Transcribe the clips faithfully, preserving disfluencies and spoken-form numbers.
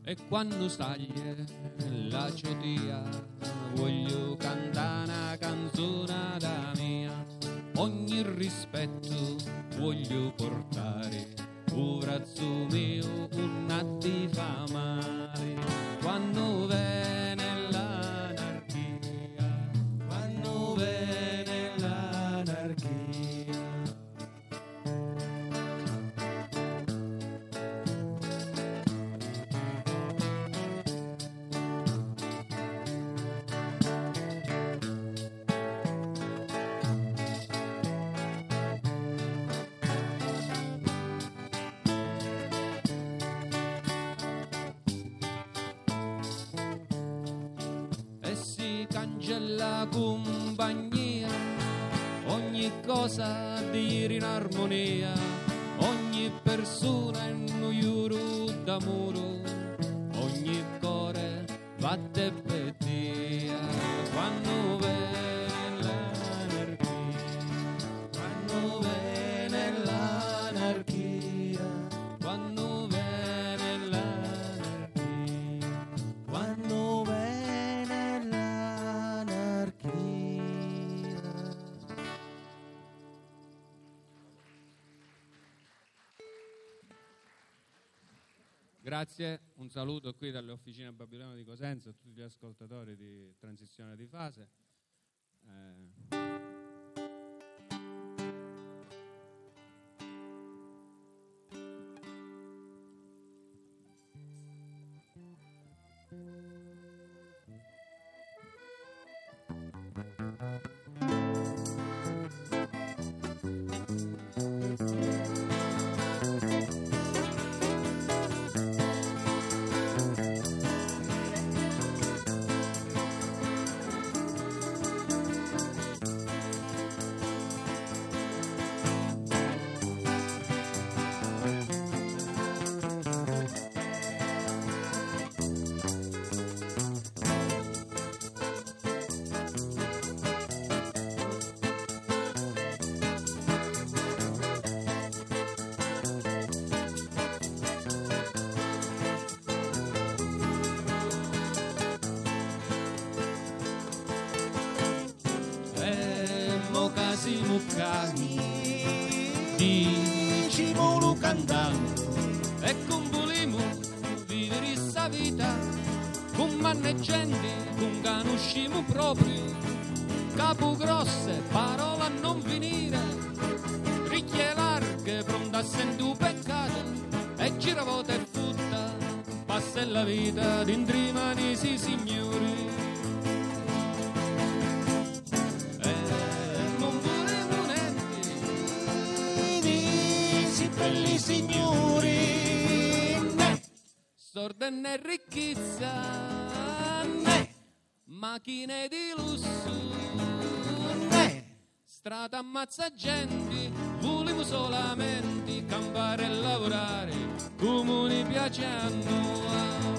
E quando staglie la ciotia voglio cantare una canzone da mia, ogni rispetto voglio portare, un razzo mio una di fa male. Quando viene l'anarchia, quando viene l'anarchia. La compagnia, ogni cosa a dire in armonia, ogni persona in un giuro d'amore, ogni cuore batte per te. Quando viene l'anarchia, quando viene l'anarchia, quando viene l'anarchia, quando viene Grazie, un saluto qui dalle officine Babilone di Cosenza a tutti gli ascoltatori di Transizione di Fase. Eh... Muccani dici molo cantando e con volemo vivere sta vita con manneggenti con canuscimo proprio capo grosse parole a non finire ricchie larghe pronta a sentire un peccato e giravota e futta passa la vita dentro i mani si signori. Belli signori, né, sorda né ricchezza, né, macchine di lusso, né, strada ammazza gente, volevo solamente campare e lavorare, come piace a noi.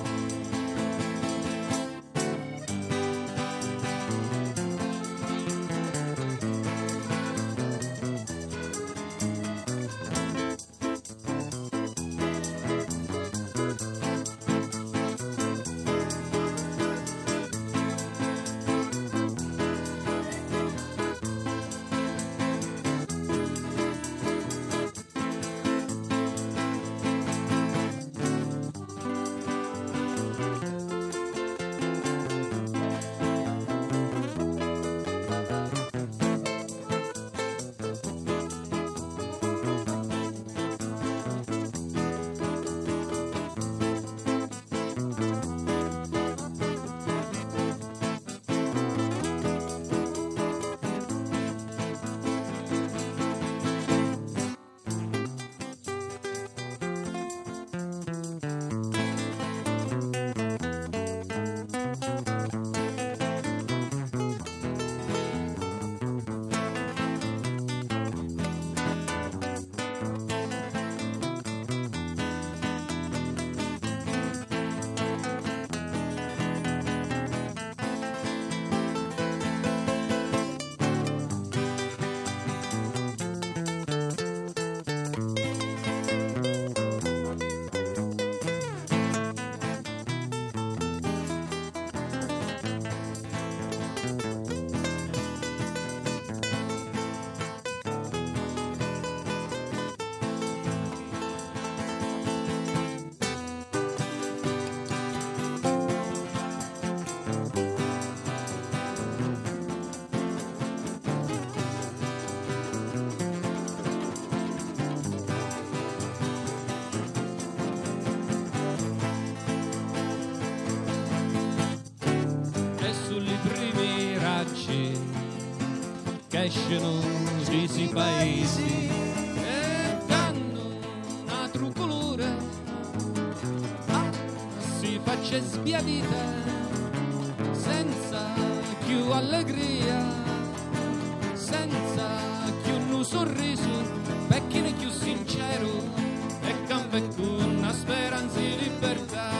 che escono di questi paesi e danno una trucolore, ah, si faccia sbiadita senza più allegria, senza più un sorriso, perché ne più sincero e cambia con una speranza di libertà.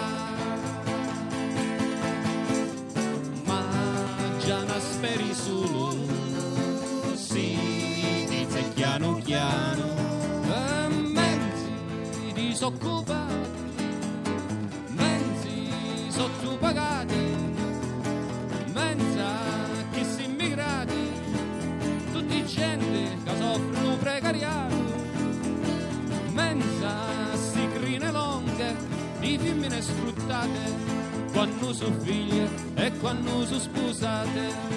Ma già non speri solo, si dice piano piano, e mezzi disoccupati, mezzi sottopagati, menza chi si immigrati, tutti gente che soffrono precariato, menza si crine longhe di femmine sfruttate, quando sono figlie e quando sono sposate.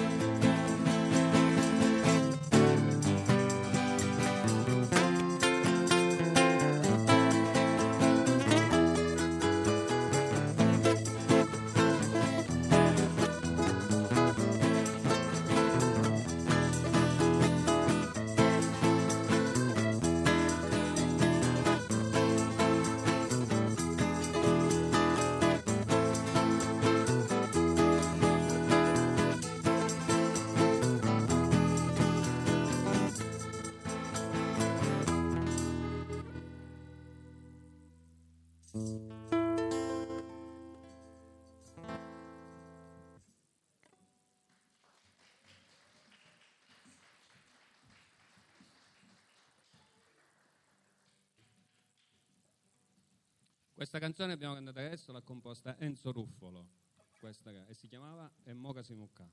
Questa canzone abbiamo cantato adesso, l'ha composta Enzo Ruffolo, questa, e si chiamava E mo' che si mucca.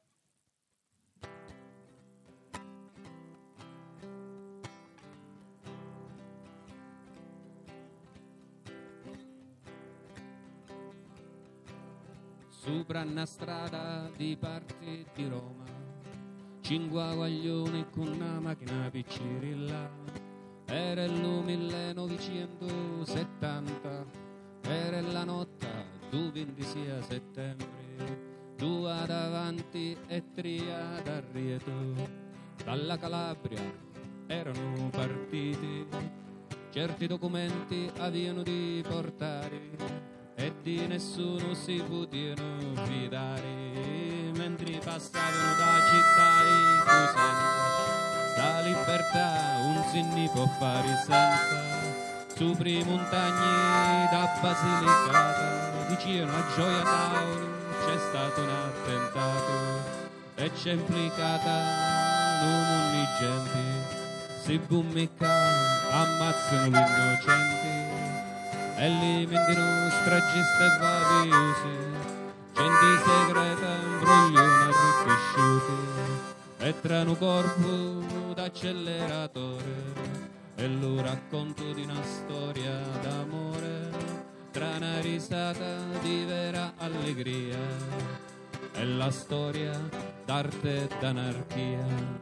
Sopra una strada di parte di Roma, cinque guaglioni con una macchina piccirilla. Era il millenovecentosettanta, era la notte du ventisei settembre, due davanti e tre d'arrietro, dalla Calabria erano partiti, certi documenti avevano di portare e di nessuno si potevano fidare, mentre passavano da città e così. La libertà un si ne può fare senza, su i montagni da Basilicata, vicino a Gioia Tauro c'è stato un attentato e c'è implicata non di gente, si bummicca ammazzano gli innocenti e lì mendono stragiste e vaviose, gente segreta imbroglione arricchisciuti e tra un corpo d'acceleratore e lo racconto di una storia d'amore, tra una risata di vera allegria e la storia d'arte e d'anarchia.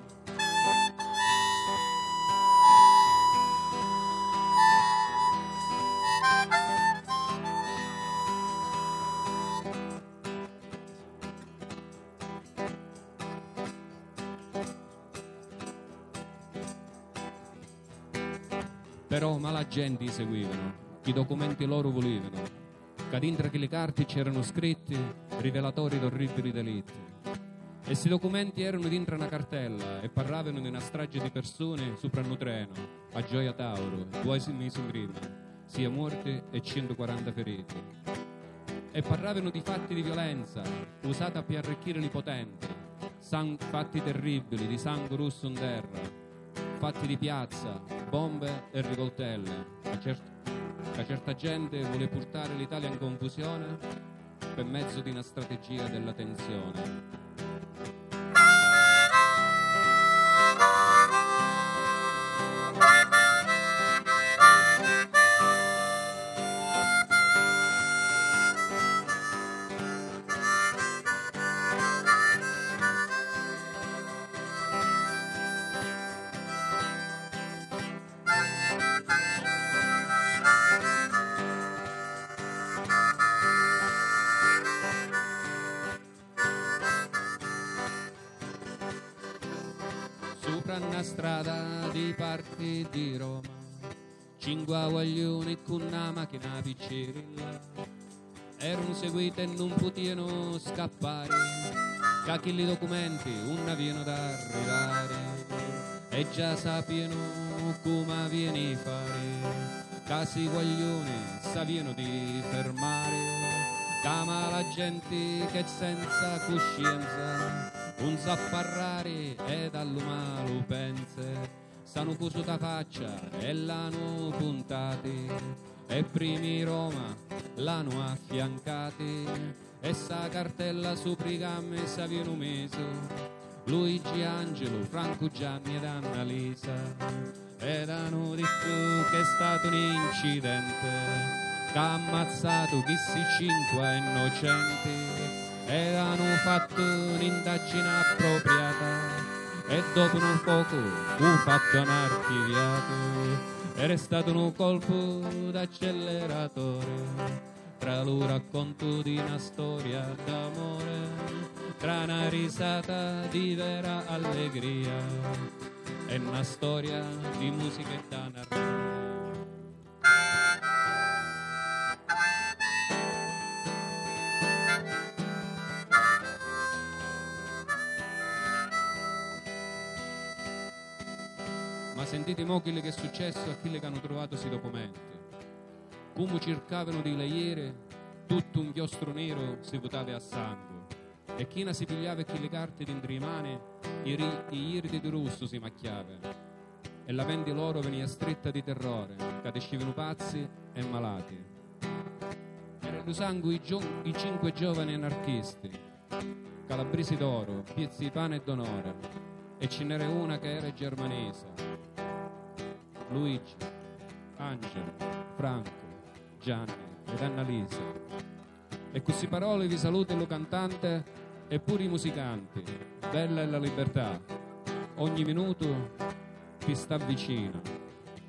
Però ma la gente seguivano, i documenti loro volevano, che dentro quelle carte c'erano scritti rivelatori di orribili delitti. E questi documenti erano dentro una cartella e parlavano di una strage di persone sopra un treno a Gioia Tauro, due mesi prima, sia morti e centoquaranta feriti. E parlavano di fatti di violenza usata per arricchire i potenti, sang- fatti terribili di sangue rosso in terra, fatti di piazza, bombe e rivoltelle. A, cer- a certa gente vuole portare l'Italia in confusione per mezzo di una strategia della tensione. strada di parchi di Roma, cinque guaglioni con una macchina piccirilla, erano seguiti e non potevano scappare, che i documenti non avevano da arrivare, e già sapevano come viene a fare, casi guaglioni sapevano di fermare, chiama la gente che senza coscienza non sa parlare e dall'umano pensa, stanno cuso da faccia e l'hanno puntati, e primi Roma l'hanno affiancati, e sa cartella su prigamme s'avviano meso, Luigi Angelo, Franco Gianni ed Annalisa, ed hanno detto che è stato un incidente che ha ammazzato questi cinque innocenti, ed hanno fatto un'indagine appropriata e dopo un poco fu fatto un archiviato, era stato un colpo d'acceleratore tra lo racconto di una storia d'amore, tra una risata di vera allegria e una storia di musica e da narrare. Ma sentite mo quello che è successo a quelli che hanno trovato questi documenti, come cercavano di leiere tutto un chiostro nero si votava a sangue, e chi ne si pigliava quelle carte dentro le mani i iridi di rosso si macchiavano, e la mente loro veniva stretta di terrore, che escivano pazzi e malati. Erano sangue i, gio- i cinque giovani anarchisti, calabresi d'oro, piezzi di pane e d'onore, e ce n'era una che era germanese, Luigi, Angelo, Franco, Gianni ed Annalisa. E queste parole vi saluta lo cantante e pure i musicanti. Bella è la libertà, ogni minuto ti sta vicino.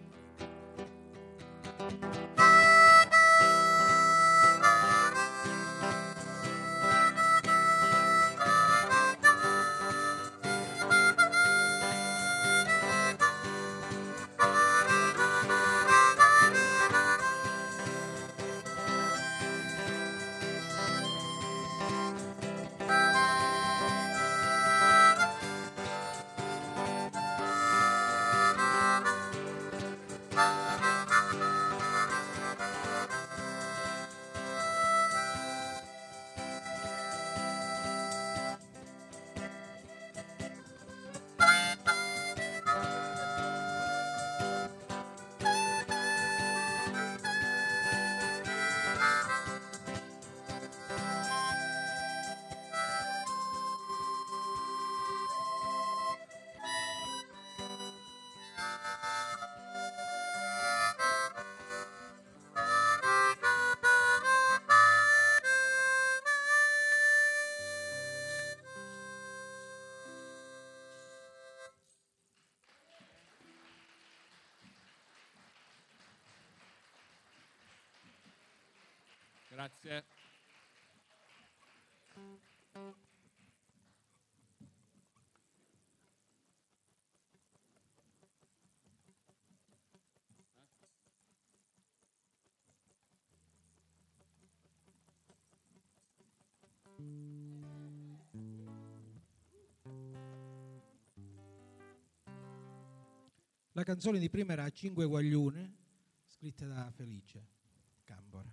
Grazie. La canzone di prima era Cinque Guaglione, scritta da Felice Cambora.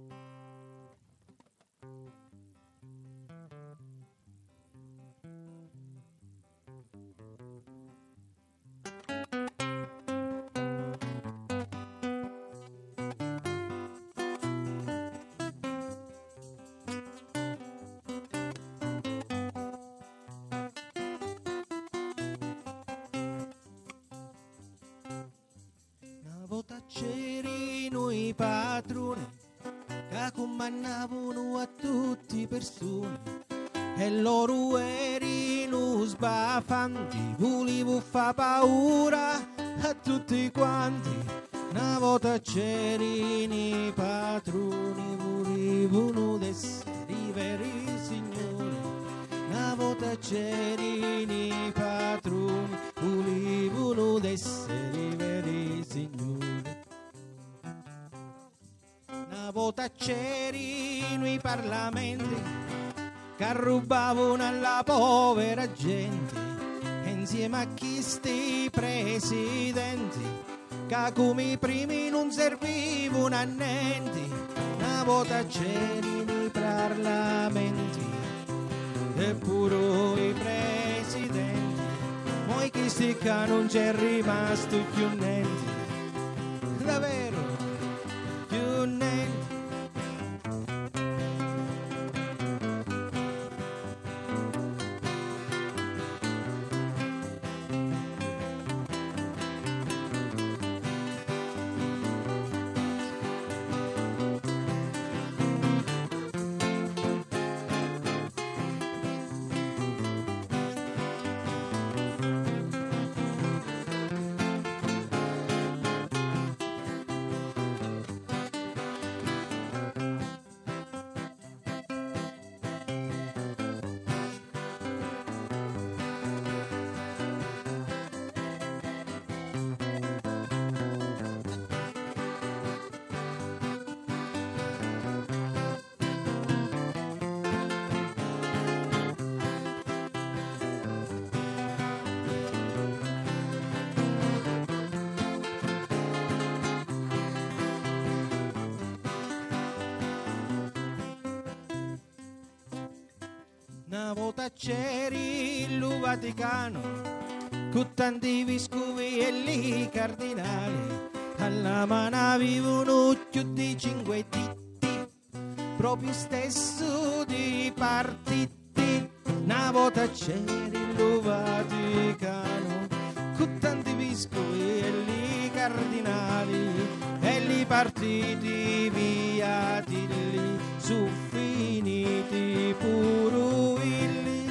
C'erano i padroni che comandavano a tutti persone e loro erano sbaffanti, volevo fare paura a tutti quanti. Una volta c'erano i padroni, volevano essere i veri signori. Una volta c'erano i padroni, volevano in i parlamenti che rubavano alla povera gente, e insieme a chi sti presidenti che come i primi non servivano a niente, una volta c'erano i parlamenti e pure i presidenti, poi chi sti che non c'è rimasto più niente, davvero più niente. Una volta c'eri il Vaticano con tanti vescovi e li cardinali, alla mano vivono più di cinque diti, proprio stesso di partiti. Una volta c'eri il Vaticano con tanti vescovi e li cardinali, e li partiti via di lì su finiti pure illi.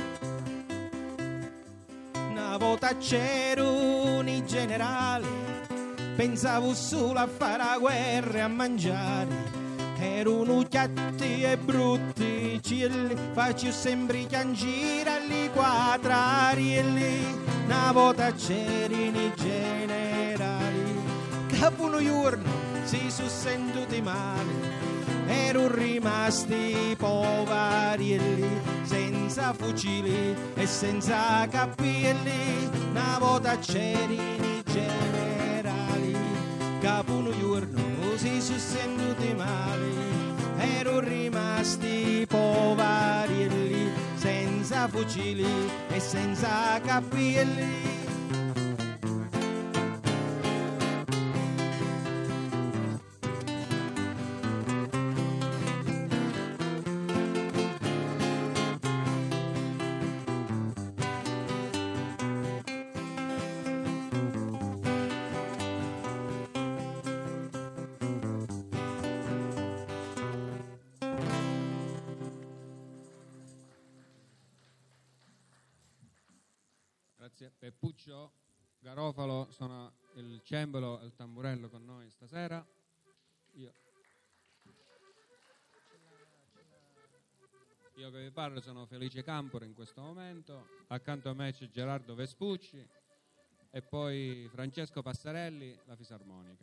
Una volta c'erano i generali, pensavo solo a fare la guerra e a mangiare, erano chiatti e brutti cieli, faccio sempre piangere alle quattrarielli. Una volta c'erano i generali che un giorno si sono sentiti male, erano rimasti povarielli, senza fucili e senza cappelli. Una volta c'erano i generali che un giorno si sono sentiti male, erano rimasti povarielli, senza fucili e senza cappelli. Grazie. Peppuccio Garofalo suona il cembalo e il tamburello con noi stasera. Io, Io che vi parlo sono Felice Campore in questo momento. Accanto a me c'è Gerardo Vespucci e poi Francesco Passarelli, la fisarmonica.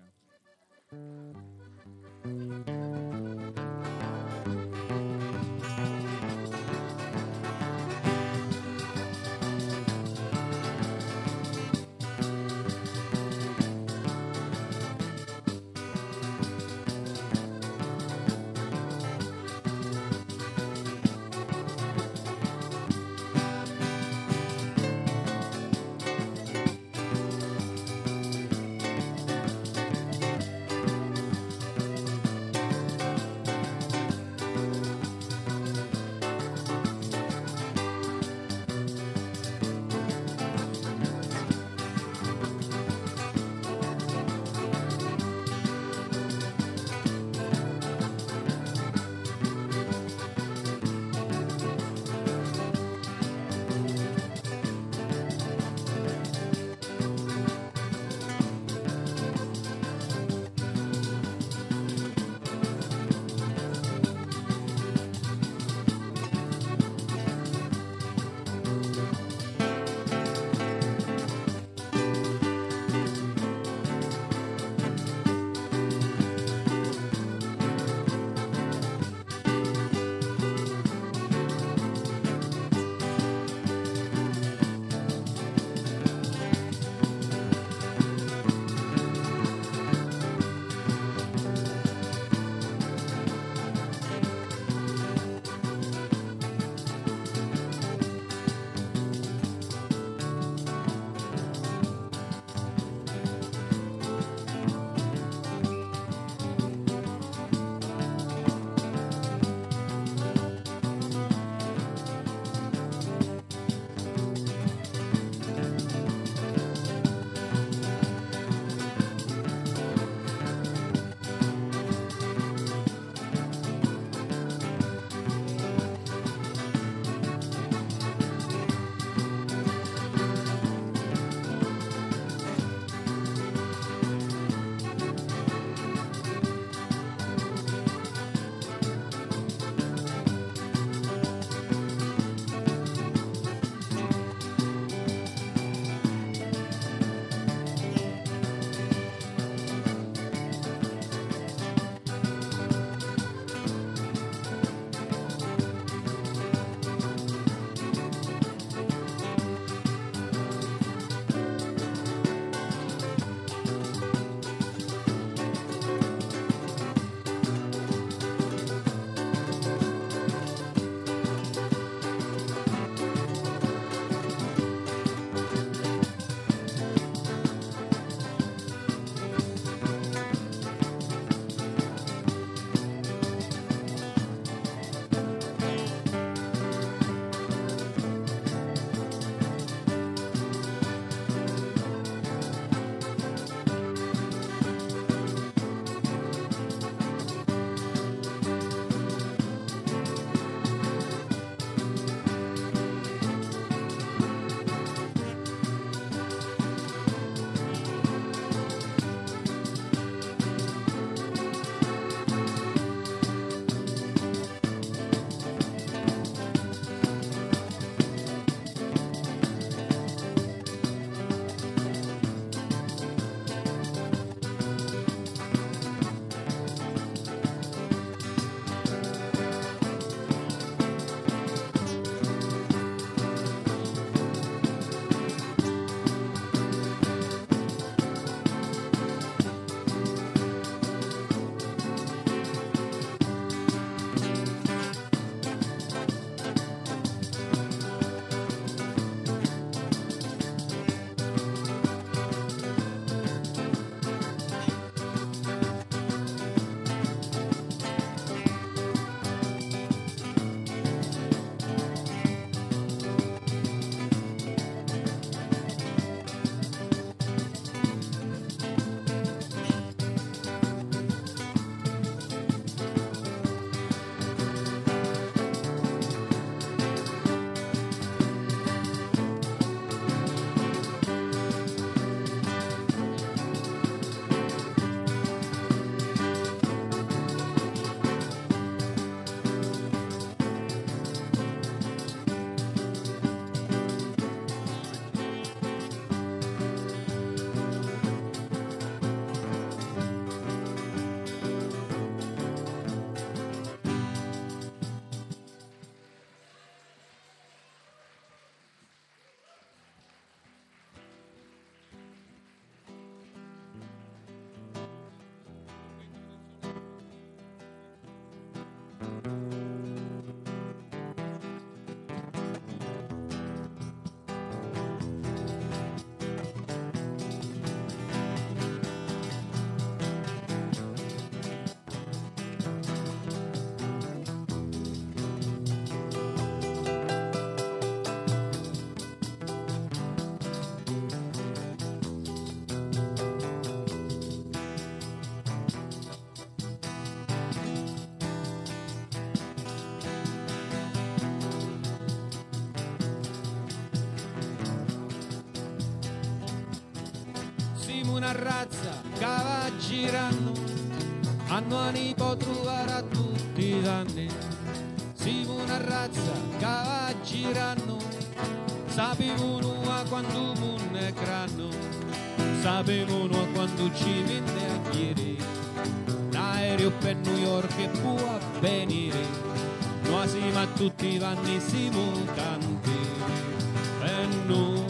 una razza che va girando, hanno ani può trovare a tutti i danni. Siamo una razza che va girando, sapevano a quando munne cranno, sapevano a quando ci vende a chiedere, l'aereo per New York e può avvenire, noi siamo a tutti i vanni, siamo tanti, e noi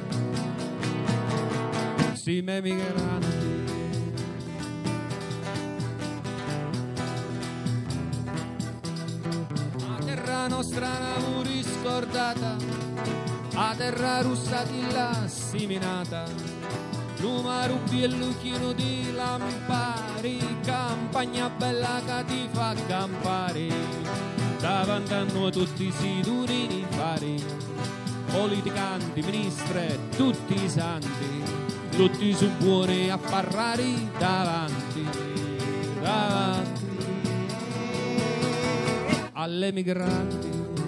siamo emigranti. La nostra nave riscordata, a terra russa di là seminata, numero biello chino di lampari, campagna bella che ti fa campare, davanti a noi tutti si durini fari, politicanti, ministri, tutti i santi, tutti su buoni a parlare davanti, davanti alle migranti.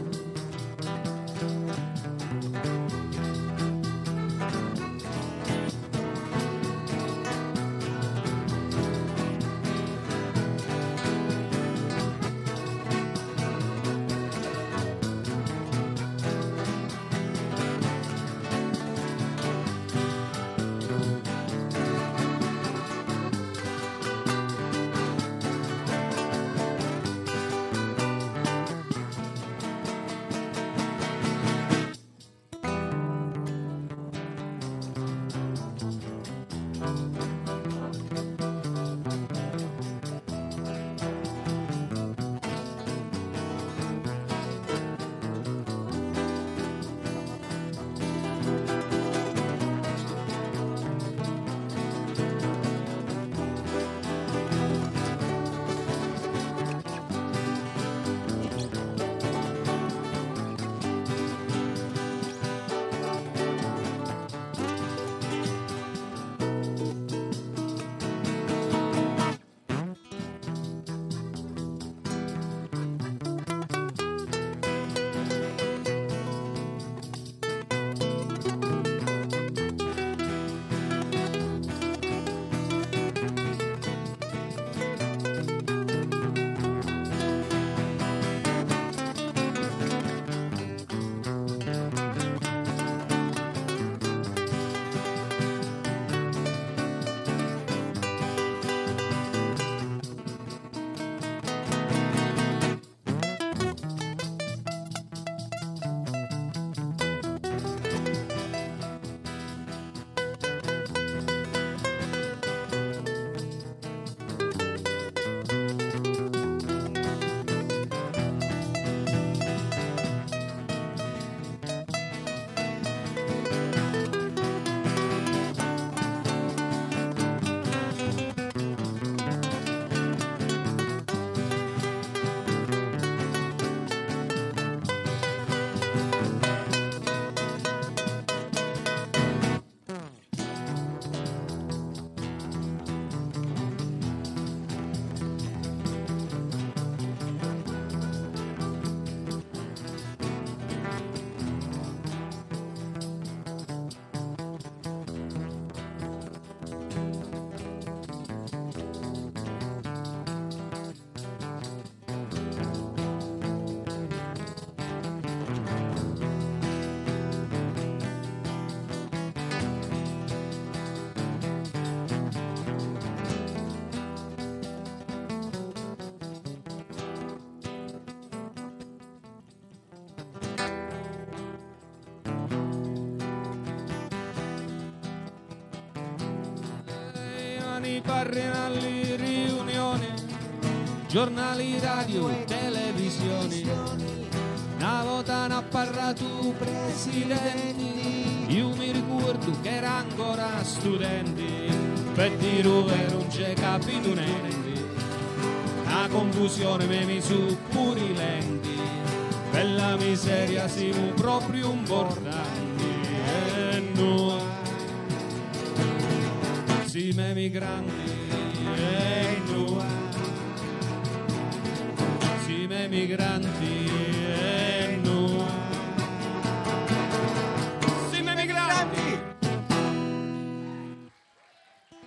Parrino alle riunioni, giornali, radio, televisioni, una volta ne ha parlato presidenti, io mi ricordo che era ancora studenti, per dire che non c'è capito niente, la confusione mi mi su pure i lenti, per la miseria siamo proprio importanti, e noi siamo emigranti, e noi siamo emigranti, e noi siamo emigranti.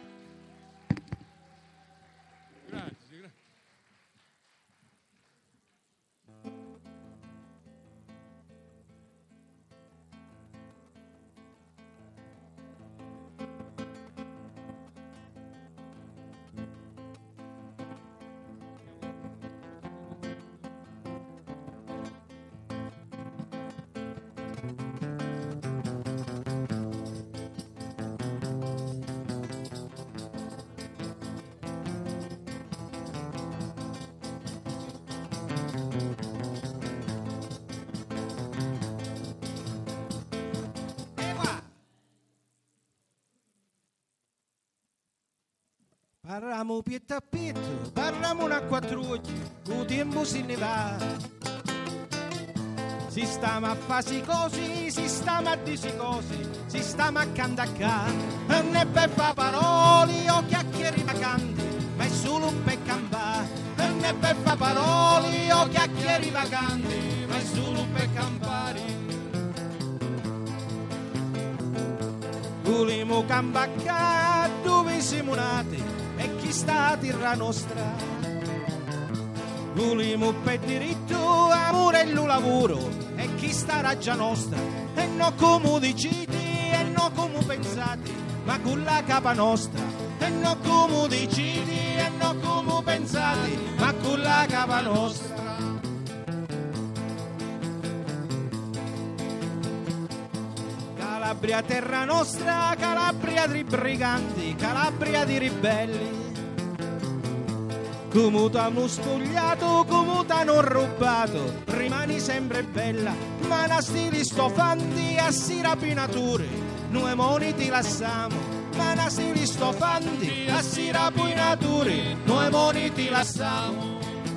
Parliamo pietto a pietto, parliamo una quattro occhi, il tempo se ne va. Si stiamo a fare cose, si stiamo a dire cose, si stiamo a cantare. E ne per fa parole o chiacchiere vacanti, ma è solo per campare. E ne per fa parole o chiacchiere vacanti, ma è solo per campare. Volemo campare dove siamo nati e chi sta a terra nostra. Volemo per diritto, amore e lo lavoro e chi sta raggia nostra. E non come decidi e non come pensate, ma con la capa nostra. E non come decidi e non come pensate, ma con la capa nostra. Calabria terra nostra, Calabria di briganti, Calabria di ribelli. Come t'hanno spogliato, come t'hanno rubato, rimani sempre bella, ma na stili stofanti a si rapinature, noi moni ti lasciamo, ma na stili stofanti a si rapinature, noi moni ti lasciamo.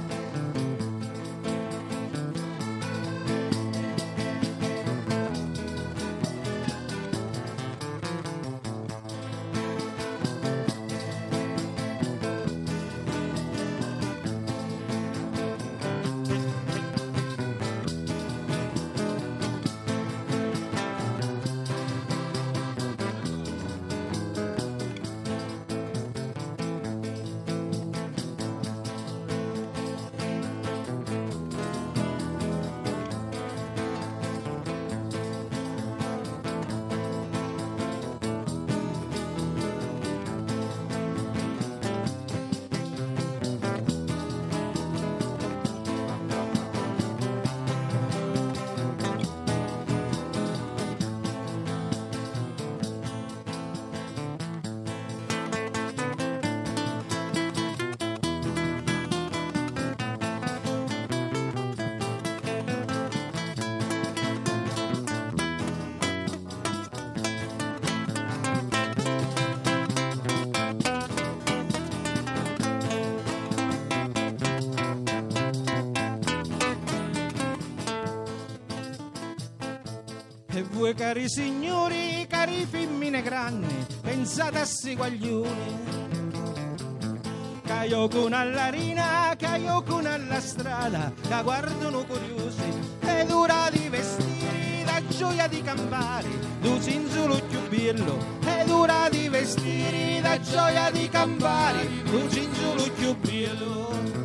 E voi cari signori, cari femmine grandi, pensate a si guaglioni. Che io con alla rina, che io con alla strada, che guardano curiosi, ed ora di vestire la gioia di campare, tu sinzolo più bello, ed ora di vestire la gioia di campare, tu sinzolo più bello.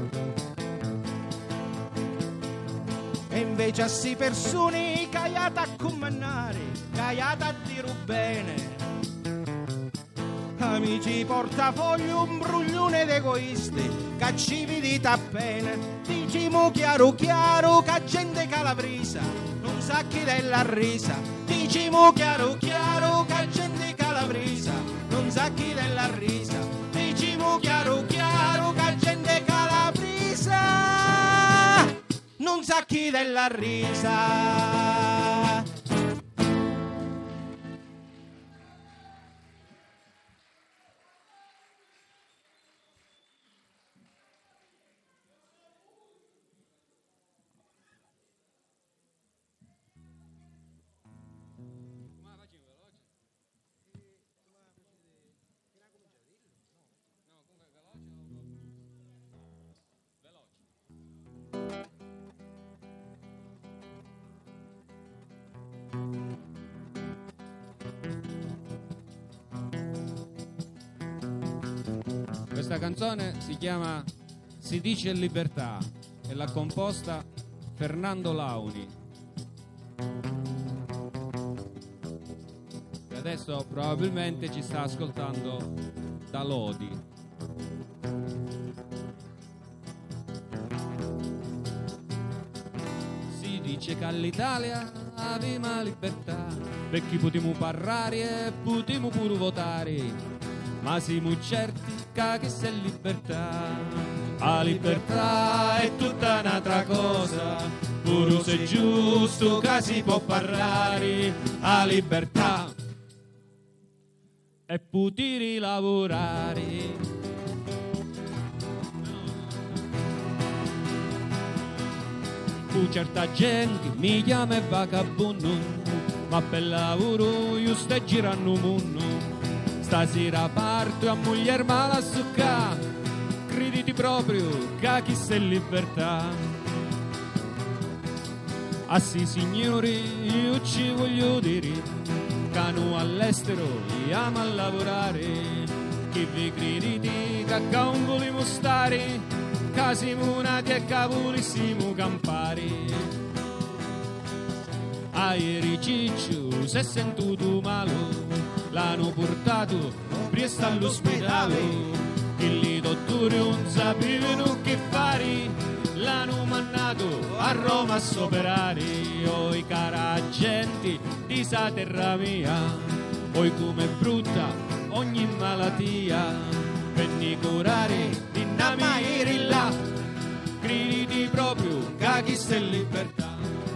E invece a si persone caiata a comandare, caiata a dire bene. Amici portafoglio, un bruglione d'egoisti, che ci vidite appena. Diciamo chiaro chiaro che gente calabrisa non sa chi della risa. Diciamo chiaro chiaro che gente calabrisa non sa chi della risa. Diciamo chiaro chiaro che gente calabrisa non sa chi della risa. Questa canzone si chiama Si dice libertà e l'ha composta Fernando Launi, che adesso probabilmente ci sta ascoltando da Lodi. Si dice che all'Italia aveva libertà, perché potremmo parlare e potremmo pure votare, ma siamo certi che se libertà, la libertà è tutta un'altra cosa, pure se è giusto che si può parlare, la libertà è poter lavorare. Fu certa gente mi chiama vagabondo, ma per lavoro io sto girando mondo. Stasera parto a moglie mala succa, crediti proprio che chi sei libertà. Ah sì signori, io ci voglio dire, che noi all'estero amo a lavorare, che vi crediti che non vogliamo stare, che siamo nati e che volessimo campare. A ieri Ciccio si è sentito male, l'hanno portato presto all'ospedale, che i dottori non sapevano che fare, l'hanno mandato a Roma a soperare. Oi cara gente di sa terra mia, oi com'è brutta ogni malattia, venni curare di namiri là, crediti proprio che chi sta in libertà.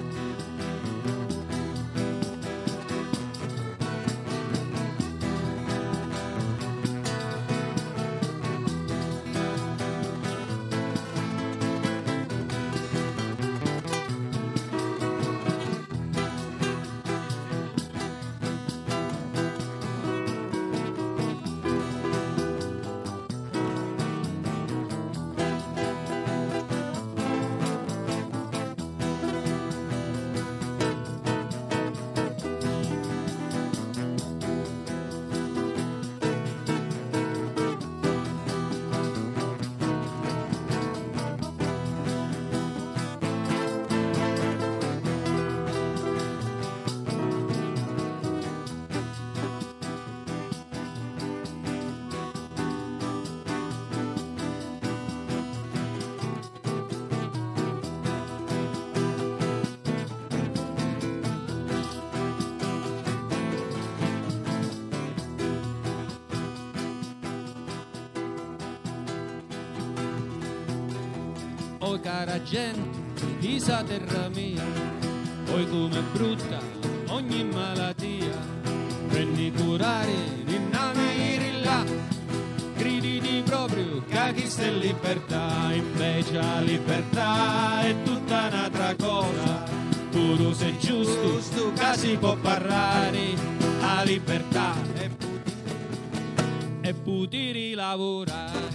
Oh cara gente di sa terra mia, oi com'è brutta ogni malattia, prendi curare di namiri là, crediti proprio che chi sta in libertà. Invece la libertà è tutta un'altra cosa, tu sei giusto che si può parlare, la libertà è e poter lavorare.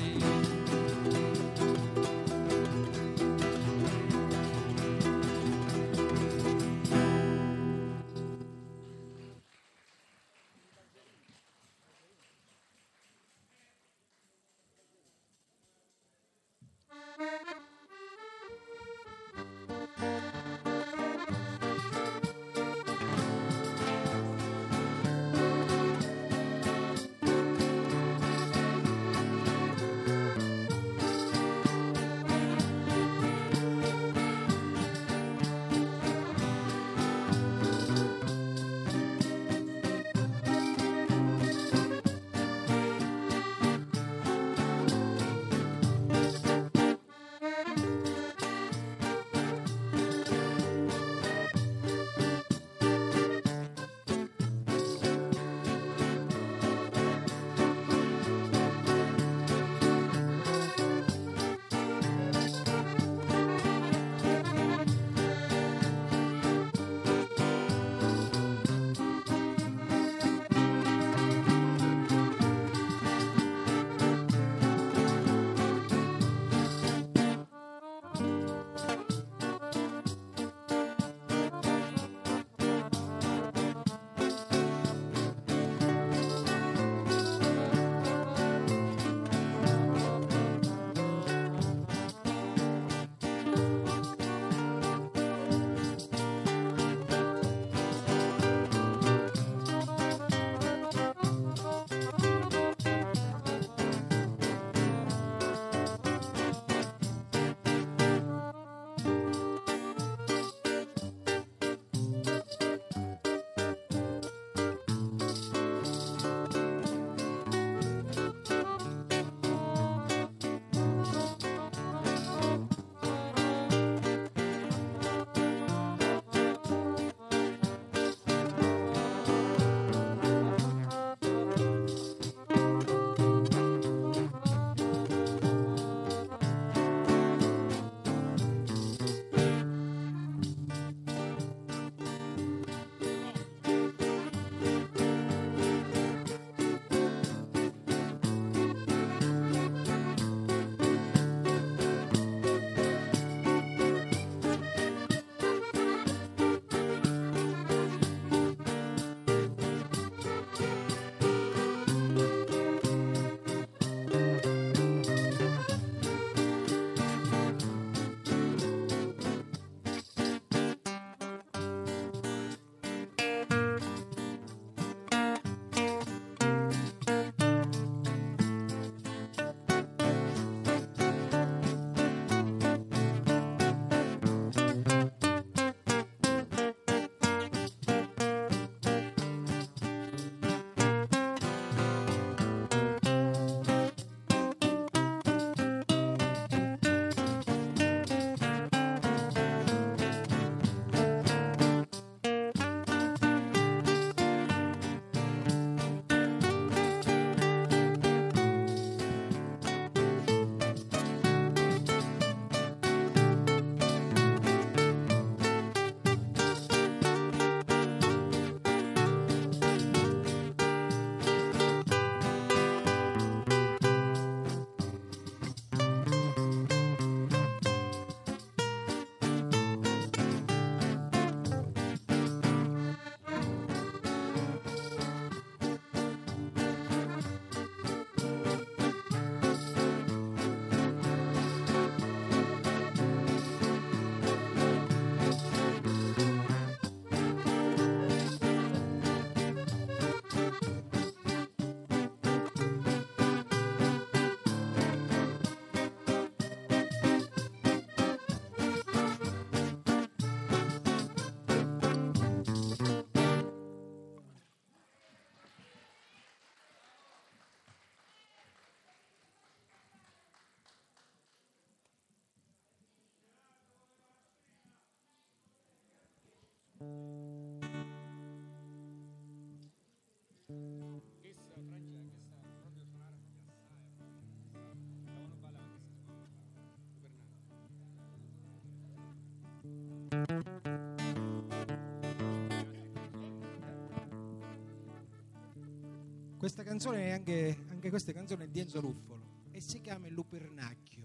Questa canzone è anche, anche questa canzone è di Enzo Ruffolo e si chiama Il Lupernacchio.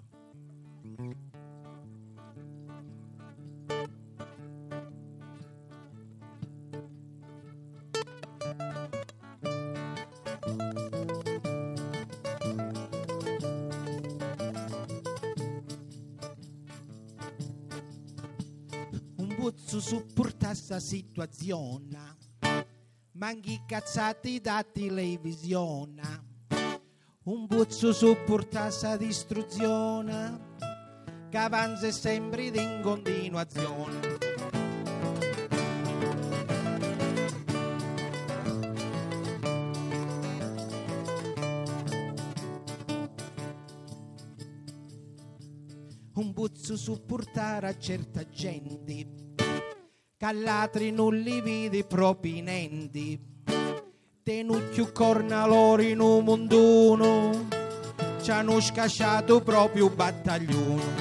Un buzzo supporta sta situazione, manchi cazzati da televisione, un buzzo supporta sta distruzione che avanza sempre in continuazione. Un buzzo supportare a certa gente che all'altri non li vede propinenti, tenucchio corna loro in un monduno, ci hanno scasciato proprio battaglione.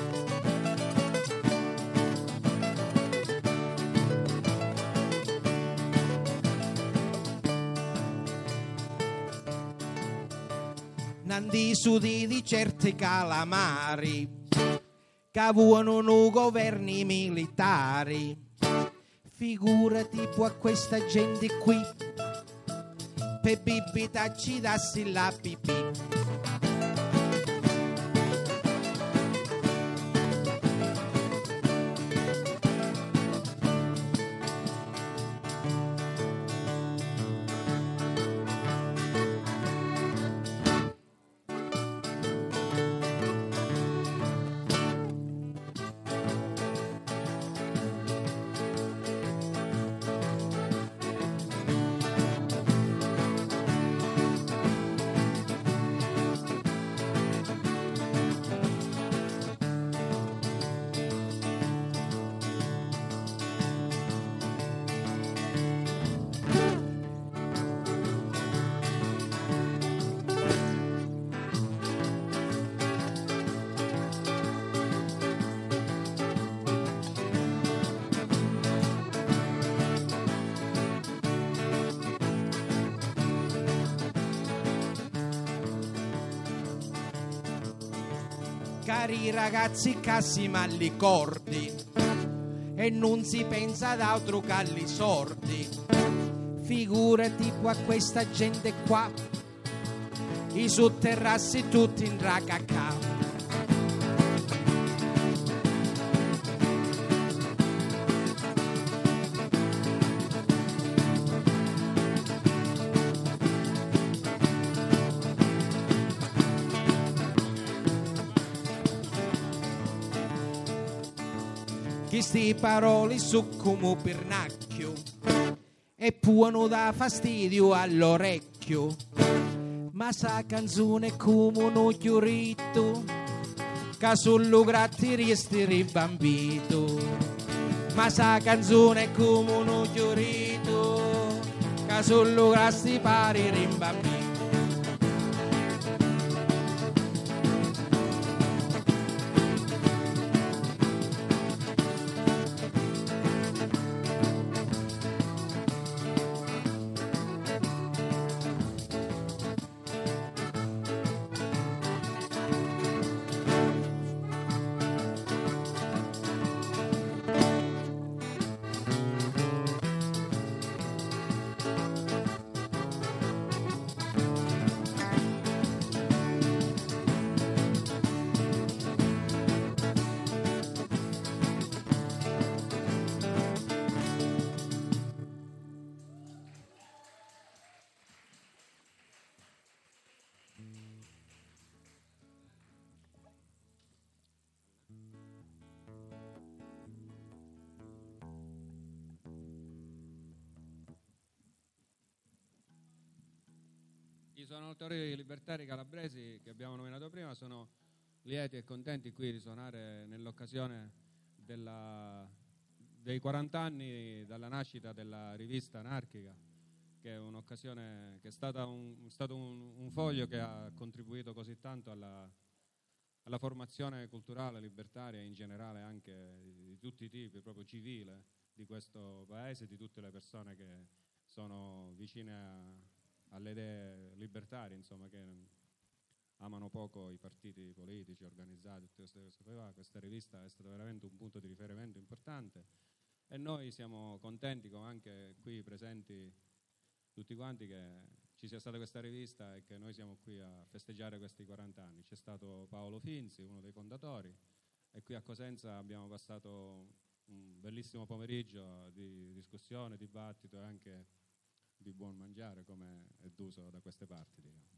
Nandi sudi di certi calamari che avevano governi militari, figurati può questa gente qui per bibita ci dassi la pipì. Cari ragazzi cassi malli cordi e non si pensa ad altro che agli sordi, figurati qua questa gente qua, i sotterrassi tutti in racacà. Queste parole su come pernacchio e puano da fastidio all'orecchio, ma sa canzone come un occhiorito che sullo gratti resti ribambito, ma sa canzone come un occhiorito che sullo gratti pari rimbambito. I suonatori libertari calabresi che abbiamo nominato prima sono lieti e contenti qui di suonare nell'occasione della, dei quaranta anni dalla nascita della rivista anarchica, che è un'occasione che è stata un, stato un, un foglio che ha contribuito così tanto alla, alla formazione culturale libertaria in generale, anche di, di tutti i tipi, proprio civile, di questo paese, di tutte le persone che sono vicine a alle idee libertarie, insomma, che amano poco i partiti politici organizzati, tutte queste cose qua. Questa rivista è stata veramente un punto di riferimento importante e noi siamo contenti, come anche qui presenti tutti quanti, che ci sia stata questa rivista e che noi siamo qui a festeggiare questi quaranta anni. C'è stato Paolo Finzi, uno dei fondatori, e qui a Cosenza abbiamo passato un bellissimo pomeriggio di discussione, dibattito e anche di buon mangiare, come è d'uso da queste parti, diciamo.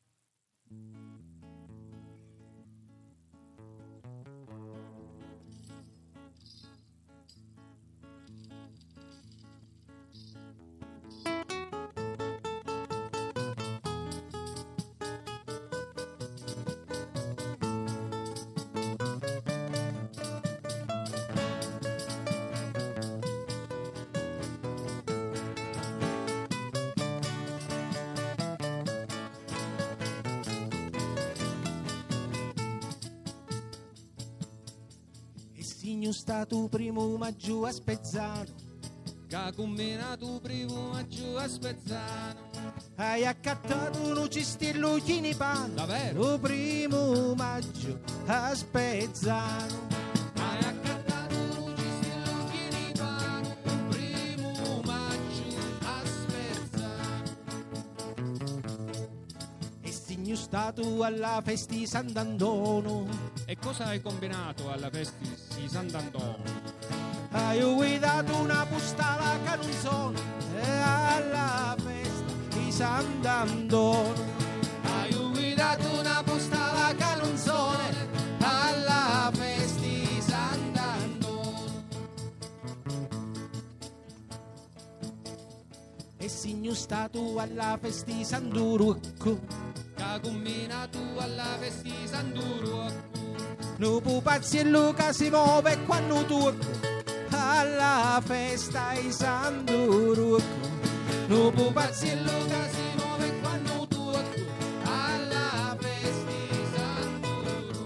Signo stato primo maggio a Spezzano, che ha combinato primo maggio a Spezzano. hai accattato un cistello chini pane, Davvero? primo maggio a Spezzano. Hai accattato un cistello chini pane, primo maggio a Spezzano. E signo stato alla festa di Sant'Antono, E cosa hai combinato alla festa di Sant'Antonio? hai guidato una postala canzone alla festa di Sant'Antono. Hai guidato una postala canzone alla festa di Sant'Antonio. E signo stato alla festa di Sant'Urucco, Che ha combinato alla festa di Sant'Urucco. no pupazziello che si muove quando tocco alla festa di Sant'Urucco. No pupazziello che si muove quando tocco Alla festa di Sant'Urucco.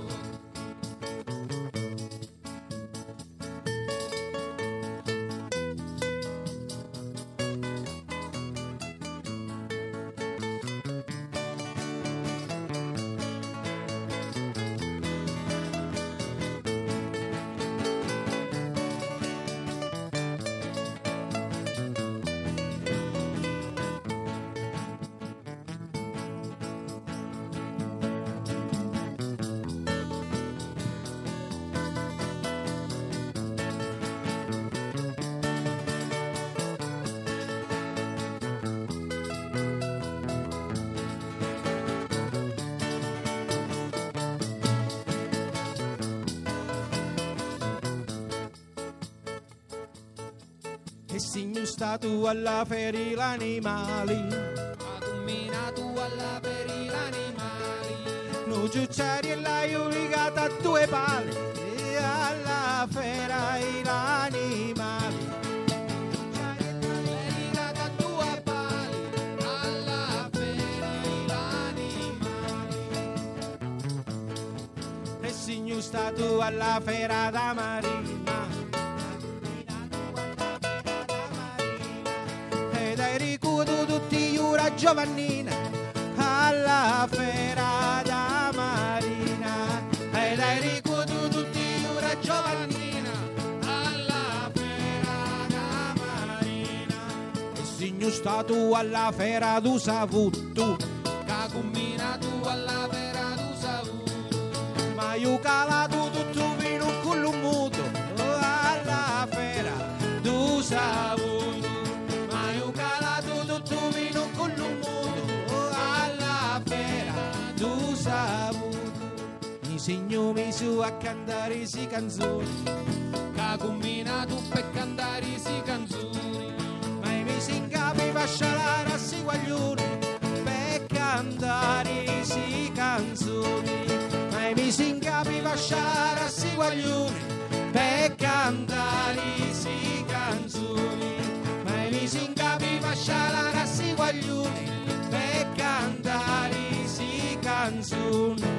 e signo stato alla feria l'animali, Ha combinato alla per gli animali. no ciucciari e l'aio legata a due pali e alla fera gli animali. Legata a due pali, alla per gli animali. E signo stato alla fera da Marina, ed hai ricudo tutti gli ora Giovannina alla fera da Marina, ed hai ricudo tutti gli ora Giovannina Alla fera da Marina. E signo stato alla fera du Savuttu, che ha combinato alla vera tu saputo. ma io calato tutto vino con l'umuto alla fera du Savuttu, ma io calato tutto vino con l'umuto alla fera du Savuttu. Mi segno mi su a cantare si canzoni, Che ha combinato per cantare si canzoni. ma mi si incapiva scialare a si guaglioni per cantare si canzoni, ma mi si incapiva scialare a si guaglioni per cantare si canzoni, ma mi si incapiva scialare a si guaglioni per cantare si canzoni.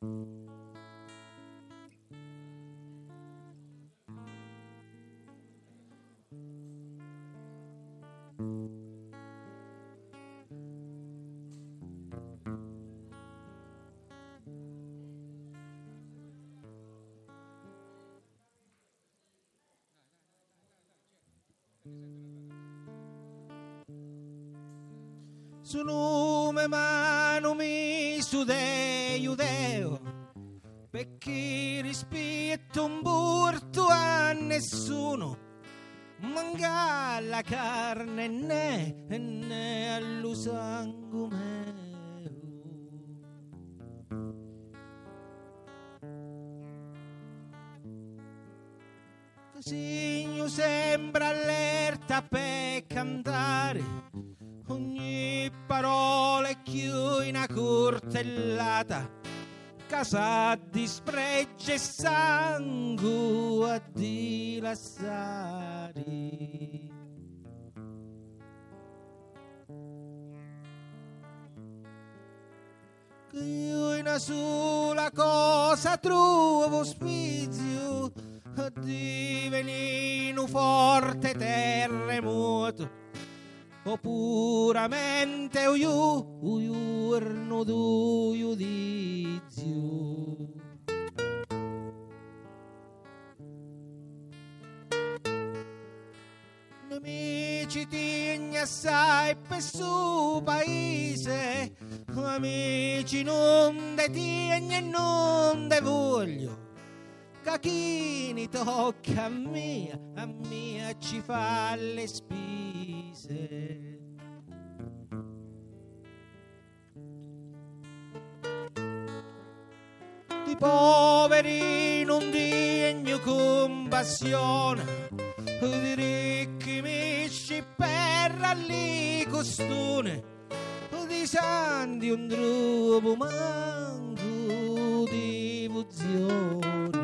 Su nome mano mi sude giudeo, perché rispetto un burto a nessuno, manca la carne né, né allo sangue mio. Così io sembra allerta per cantare, ogni parola è più una cortellata, casa di spregio e sangue a dilassare. Che io una sola cosa trovo spizio, a divenire un forte terremoto, o puramente un giorno do giudizio. Amici tieni assai per suo paese, amici non te tieni e non te voglio, che chi ne tocca a me, a me ci fa le spese. Di poveri non degno compassione, di ricchi mesci per alli costone, di santi un trovo manco di devozione.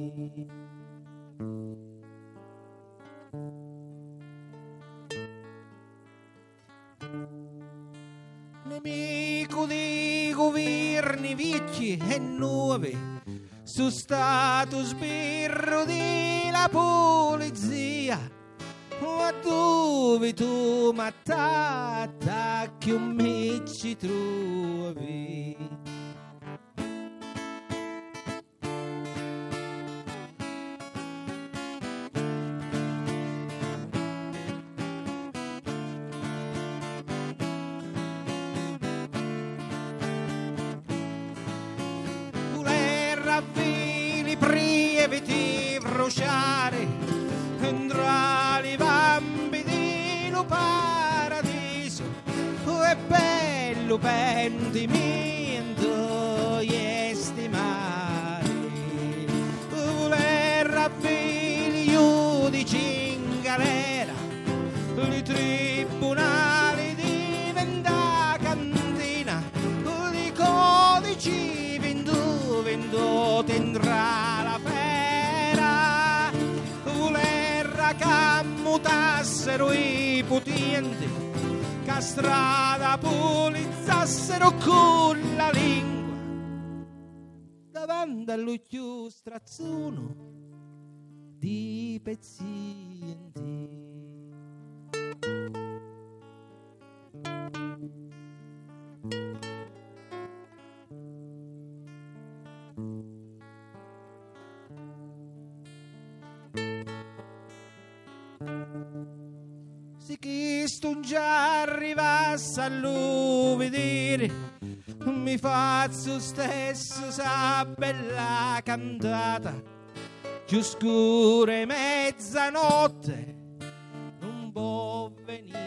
Nemico di governi vecchi e nuovi, su stato sbirro di la polizia, ma dove tu mattata che un me ci trovi? Ravvini prieviti bruciare, tra i vampi di lo paradiso, è bello pentimento e stimare. Voler ravvini giudici in galera, i tribunali diventa cantina, i codici tendrà la fera, voler che mutassero i potenti, che strada pulizzassero con la lingua, davanti all'occhio strazzuno di pezienti. Se questo già arrivasse a lo vedere, mi faccio stesso sa bella cantata, più scura e mezzanotte non può venire.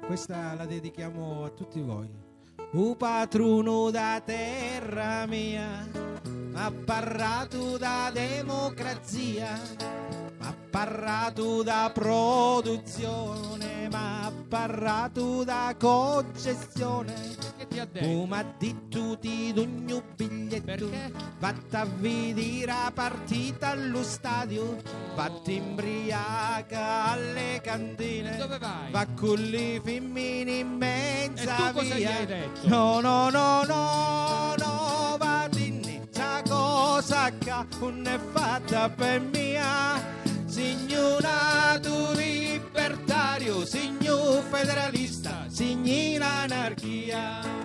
Questa la dedichiamo a tutti voi. O patrono da terra mia, m'ha parlato da democrazia, m'ha parlato da produzione, m'ha parlato da concessione. Che ti ha detto? O m'ha detto ti dogno un biglietto, Perché? vatti a vedere la partita allo stadio, vatti imbriaca alle cantine, Dove vai? va con le femmine in mezza E tu cosa gli via. hai detto? No, no, no, no, no, va dinni, sta cosa che non è fatta per mia. Signorato libertario, signor federalista, signora anarchia.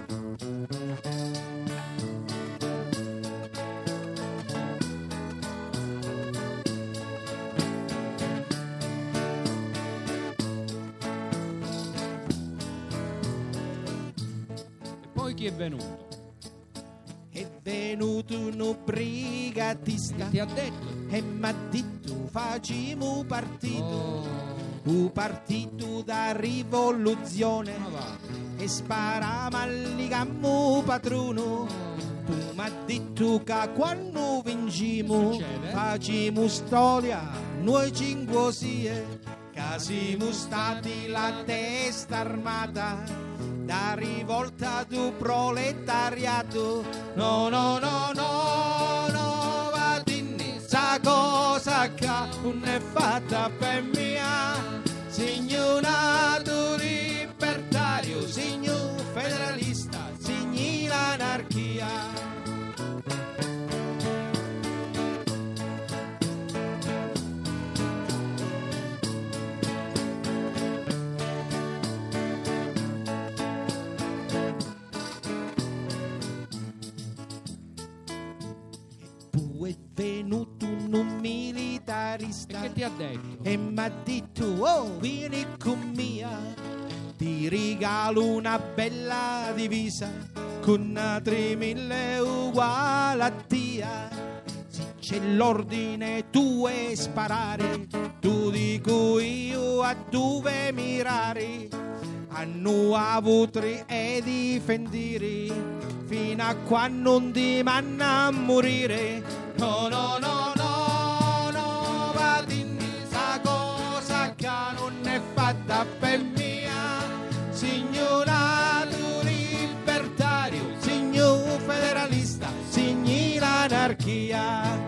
E poi chi è venuto? È venuto un brigatista Che ti ha detto? e m'ha detto facciamo partito, Oh, un partito da rivoluzione, ma va. e spariamo all'icammo patrono. Tu m'ha detto che quando vinciamo Che succede? facciamo storia noi cinque sie, che siamo stati la testa armata da rivolta du proletariato. No, no, no, no, no, va dinni, sta cosa che non è fatta per mia. Signorato libertario, signor federalista, signi l'anarchia. È venuto un militarista E che ti ha detto? e m'ha detto oh vieni con mia, ti regalo una bella divisa con tremila uguale a tia. Se c'è l'ordine tu e sparare, tu dico io a dove mirare. Hanno avuto e difendere fino a quando non ti manna a morire. No, no, no, no, no, va dinni sta cosa che non è fatta per mia. Signorato libertario, signor federalista, signi l'anarchia.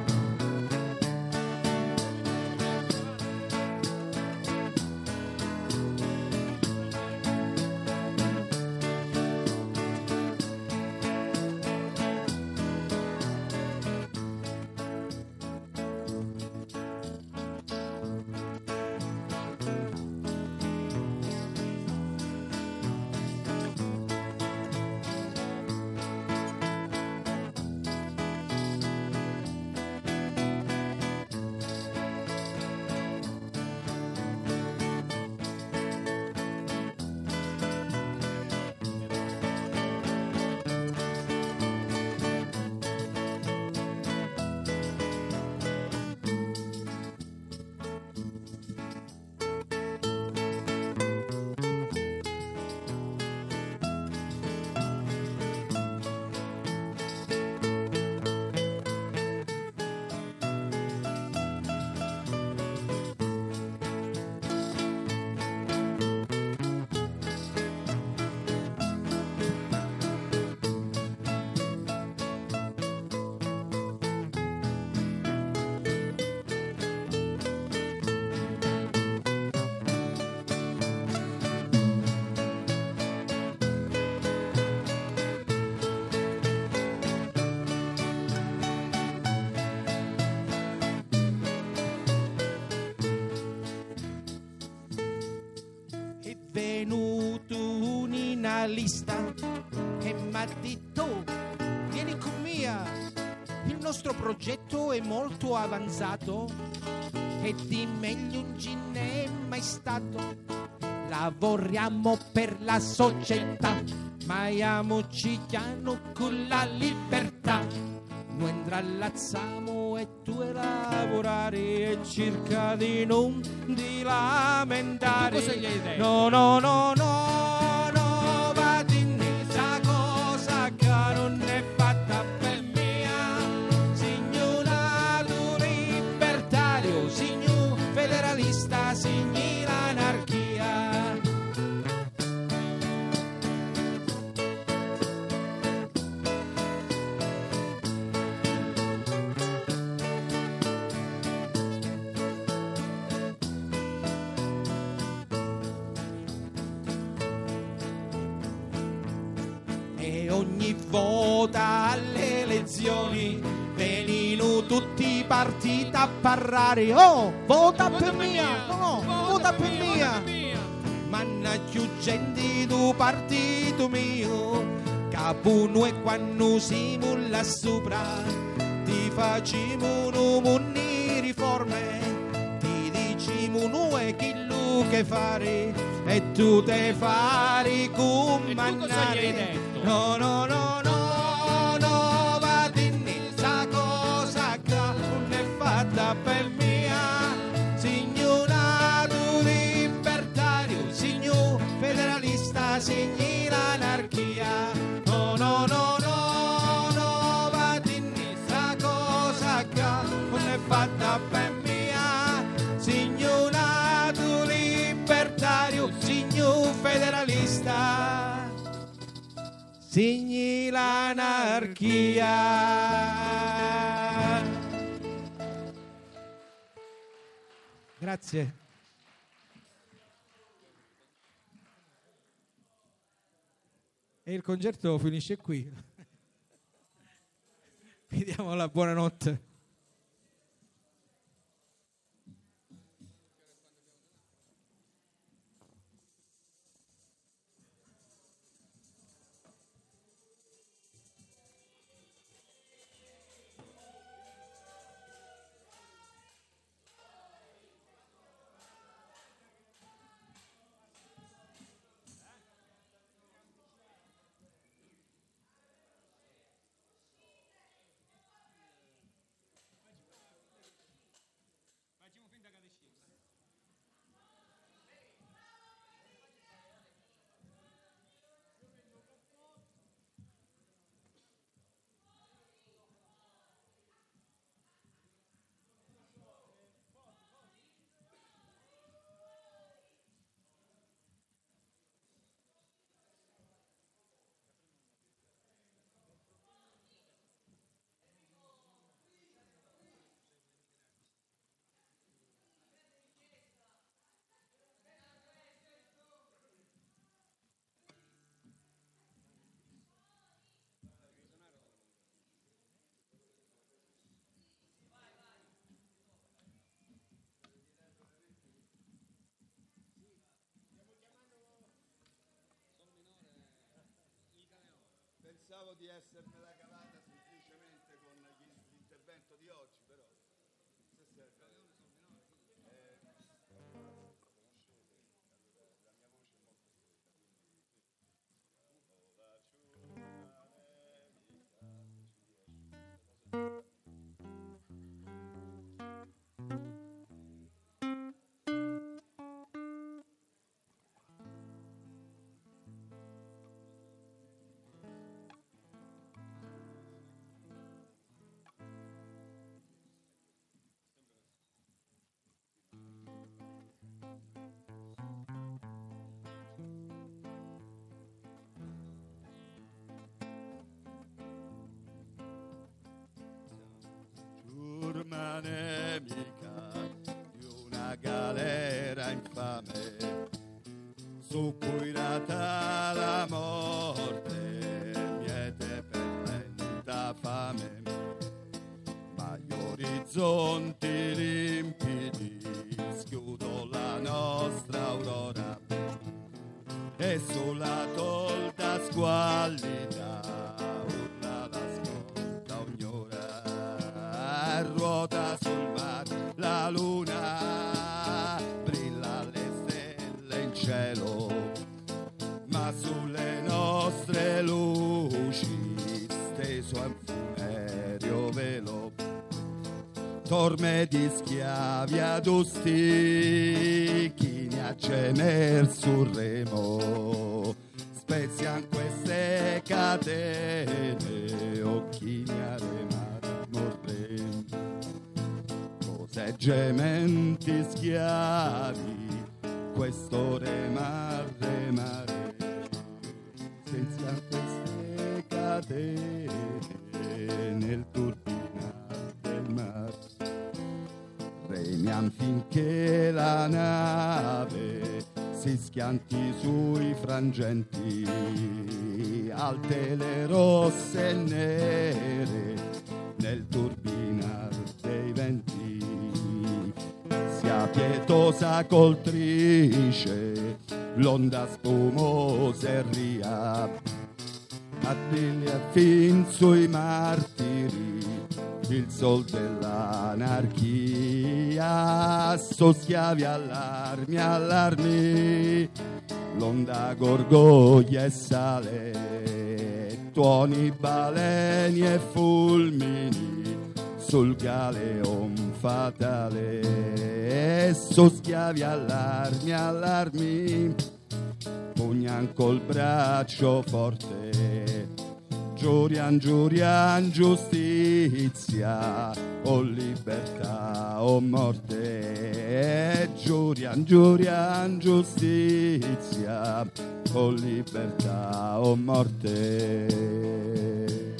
Venuto un analista e m'ha detto vieni con mia, il nostro progetto è molto avanzato e di meglio non ce n'è mai stato. Lavoriamo per la società, ma amiamoci piano con la libertà. Noi intrallazziamo e tu e lavorare e cerca di non di lamentare. Tu cosa gli hai detto? No, no, no, no, federalista, signi l'anarchia. E ogni volta alle elezioni venino tutti i partiti a parlare. Oh, vota per mia, no, vota per mia. Manna più gente do partito mio, capo noi quando siamo là sopra, ti facciamo una riforme, ti diciamo noi chi lo che fare, e tu te fare comandare. No, no, no, no, no, va dinni, sta cosa che non è fatta per mia, signorato libertario, signor federalista, signi l'anarchia. No, no, no, no, no, va dinni, sta cosa che non è fatta per mia, signorato libertario, signor federalista, signi l'anarchia. Grazie. E il concerto finisce qui. Vi diamo la buonanotte. Pensavo di essermela cavata semplicemente con l'intervento di oggi, però se serve. Eh, Giurma nemica di una galera infame su cui rata la morte miete per lenta fame, ma gli orizzonti limpidi schiudono la nostra aurora e sulla tolda squallida urla la scorta ognora, ruota sul mare la luna, brilla le stelle in cielo, ma sulle nostre luci steso è un funereo velo, torme di schiavi adusti, chini a gemer sul remo, spezian queste catene, occhini a remare morrem. reggimenti schiavi, questo remar, remare, senza queste catene nel turbinar del mar. Remiam finché la nave si schianti sui frangenti, alte le rosse e nere nel turbinar dei venti. Sia pietosa coltrice, l'onda spumosa e ria, attiglia fin sui martiri, il sol dell'anarchia. So schiavi allarmi, allarmi, l'onda gorgoglia e sale, tuoni, baleni e fulmini sul galeon fatale. So schiavi allarmi, allarmi, pugnan col braccio forte, giurian, giurian, giustizia, o libertà o morte. Giurian, giurian, giustizia, o libertà o morte.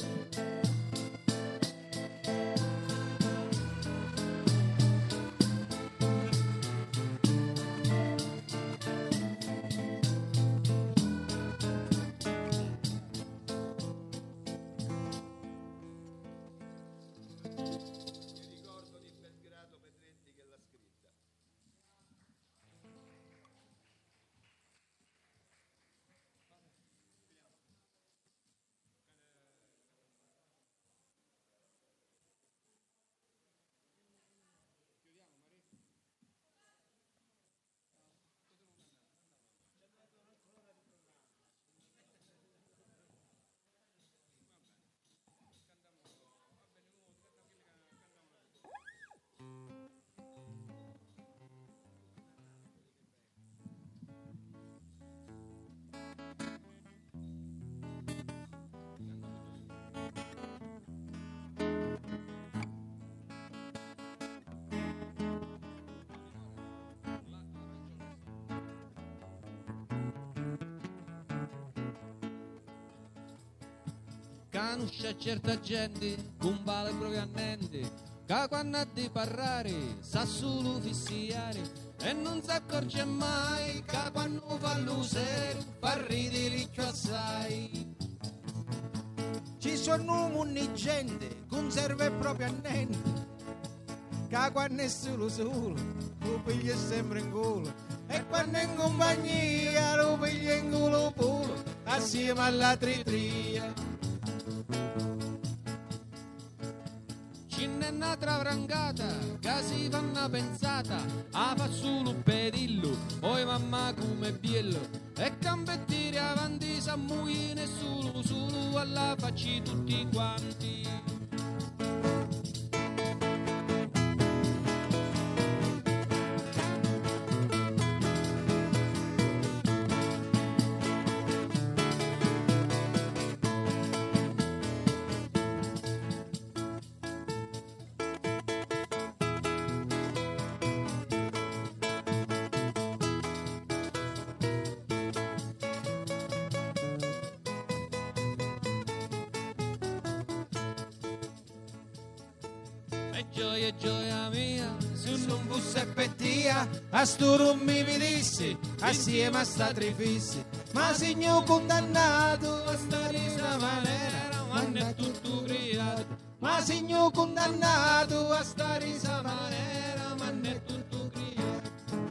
Conosce certa gente con vale proprio annenti, che quando ha di parlare sa solo fissiare e non si accorge mai che quando fa l'usere fa ridere assai. Ci sono munni gente, conserva proprio annenti, che quando è solo solo, lo piglia sempre in culo, e quando è in compagnia lo piglia in culo pure, assieme alla tritria. Ce n'è un'altra frangata che si fa una pensata, a fa solo pedillo, poi mamma come biello, e campettire avanti s'ammuoie nessuno, solo alla facci tutti quanti. E gioia, gioia mia, se non fosse pettia, A sto non mi vedessi, assieme a sta trifissi, ma signor condannato a stare in una maniera, ma è tutto creato. ma signor condannato a stare in una maniera. Manera, ma è tutto creato.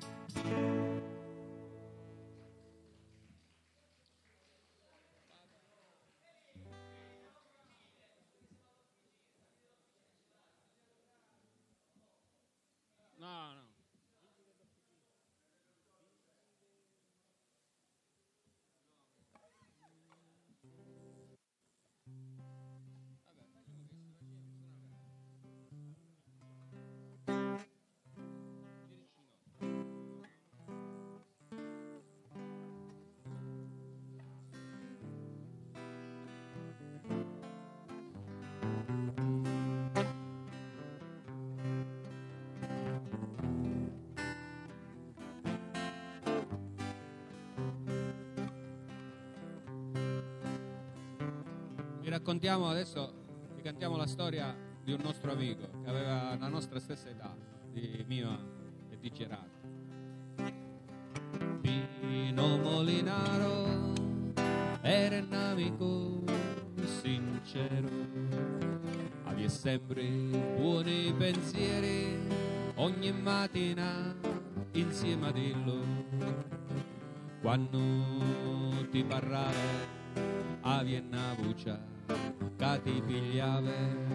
No, no. Vi raccontiamo adesso, vi cantiamo la storia di un nostro amico che aveva la nostra stessa età, di Mia e di Gerardo. Pino Molinaro era un amico sincero, aveva sempre buoni pensieri, ogni mattina insieme a dillo, quando ti parlava aveva una voce che ti pigliava,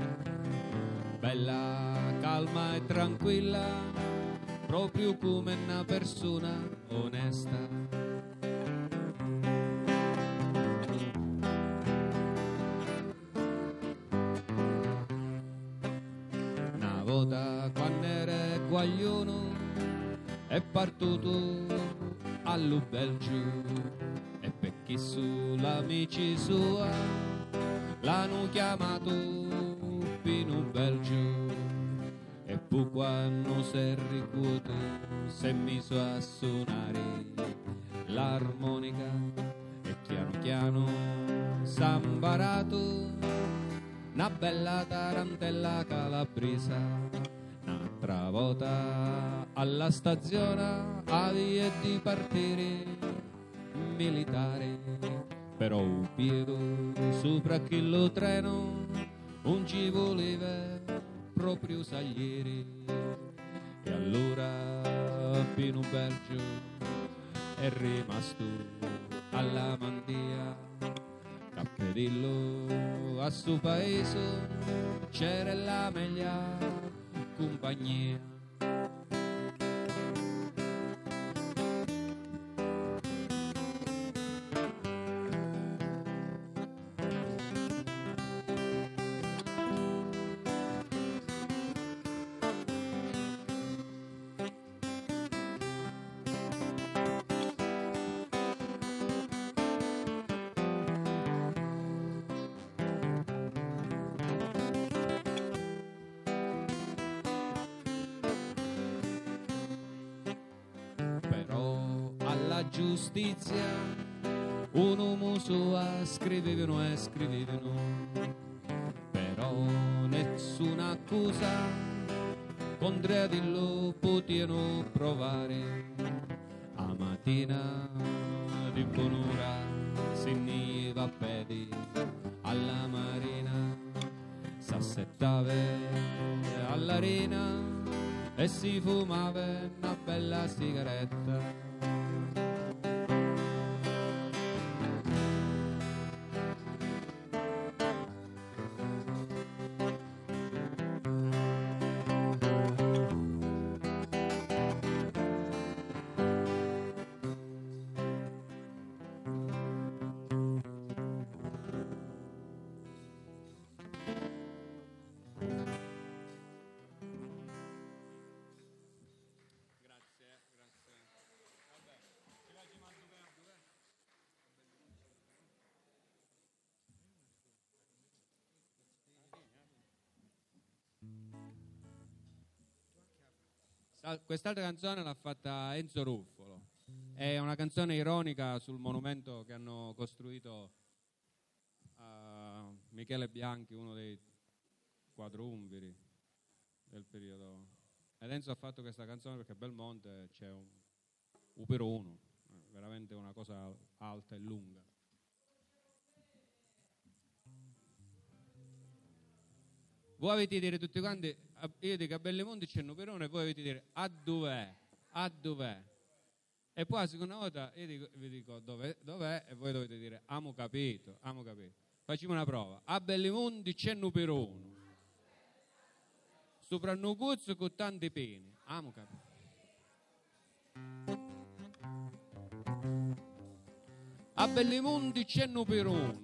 bella, calma e tranquilla, proprio come una persona onesta. Una volta quando era guaglione è partito allo Belgio e perché sull'amici sua l'hanno chiamato Pino Belgio. E poi quando si è ricuoto si è messo a suonare l'armonica e piano piano s'ha imparato una bella tarantella calabresa. Un'altra volta alla stazione aveva di partire militare, però un piede sopra quello treno non ci voleva proprio Salieri. E allora Pino Belgio è rimasto alla mandia, cappello a suo paese c'era la meglio compagnia. Giustizia un uomo sua scrivevano e scrivevano, però nessuna accusa contro di lo potevano provare. A mattina di buon'ora si niva a piedi alla marina, s'assettava all'arena e si fumava una bella sigaretta. Quest'altra canzone l'ha fatta Enzo Ruffolo, è una canzone ironica sul monumento che hanno costruito a Michele Bianchi, uno dei quadrumviri del periodo. Ed Enzo ha fatto questa canzone perché a Belmonte c'è un Upero uno, veramente una cosa alta e lunga. Voi avete dire tutti quanti, io dico a Bellimonte c'è un Uperone e voi avete dire a dov'è, a dov'è. E poi la seconda volta io dico, vi dico dov'è, dov'è e voi dovete dire amo capito, amo capito. Facciamo una prova. A Bellimonte c'è un Uperone, sopra un cozzo con tante pene, amo capito. A Bellimonte c'è un Uperone,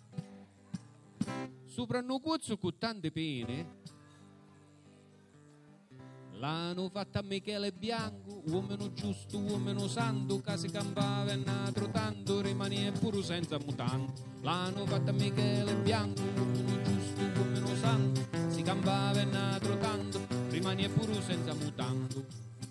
sopra un cozzo con tante pene, l'hanno fatta a Michele Bianco, uomo giusto, uomo santo, che si campava e natro tanto, rimane pure senza mutante. L'hanno fatta a Michele Bianco, uomo giusto, uomo santo, si campava e natro tanto, rimane pure senza mutante.